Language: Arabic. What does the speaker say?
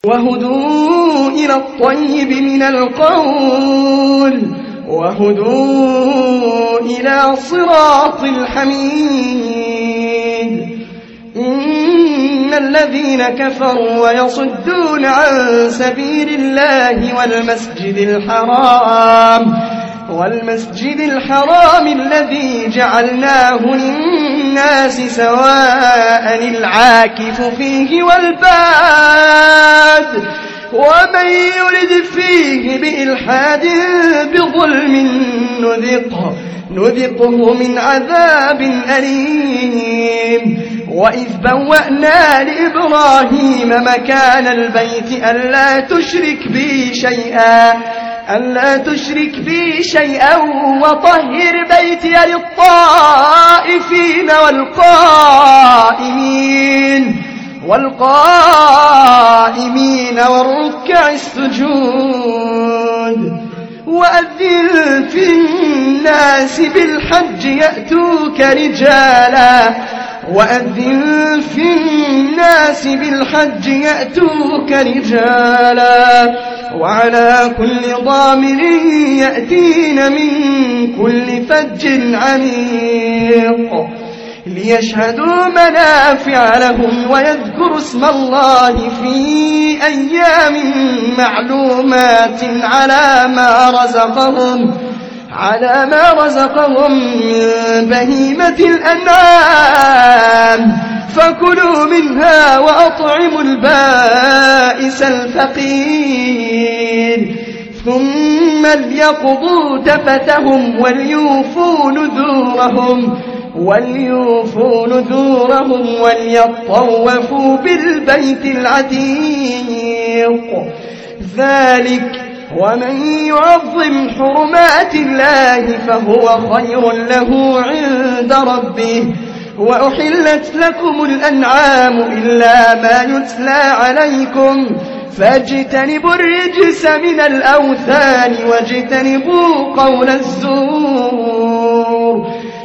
وهدوا إلى الطيب من القول وهدوا إلى صراط الحميد. إن الذين كفروا ويصدون عن سبيل الله والمسجد الحرام الذي جعلناه للناس سواء العاكف فيه والباد ومن يرد فيه بإلحاد بظلم نذقه من عذاب أليم. وإذ بوأنا لإبراهيم مكان البيت ألا تشرك بي شيئا وطهر بيتي للطائفين والقائمين والركع السجود. وأذن في الناس بالحج يأتوك رجالا وعلى كل ضامر يأتين من كل فج عميق ليشهدوا منافع لهم ويذكروا اسم الله في أيام معلومات على ما رزقهم من بهيمة الأنعام فكلوا منها وأطعموا البائس الفقير ثم ليقضوا تفتهم وليوفوا نذورهم وليطوفوا بالبيت العتيق. ذلك ومن يعظم حرمات الله فهو خير له عند ربه. وأحلت لكم الأنعام إلا ما يتلى عليكم فاجتنبوا الرجس من الأوثان واجتنبوا قول الزور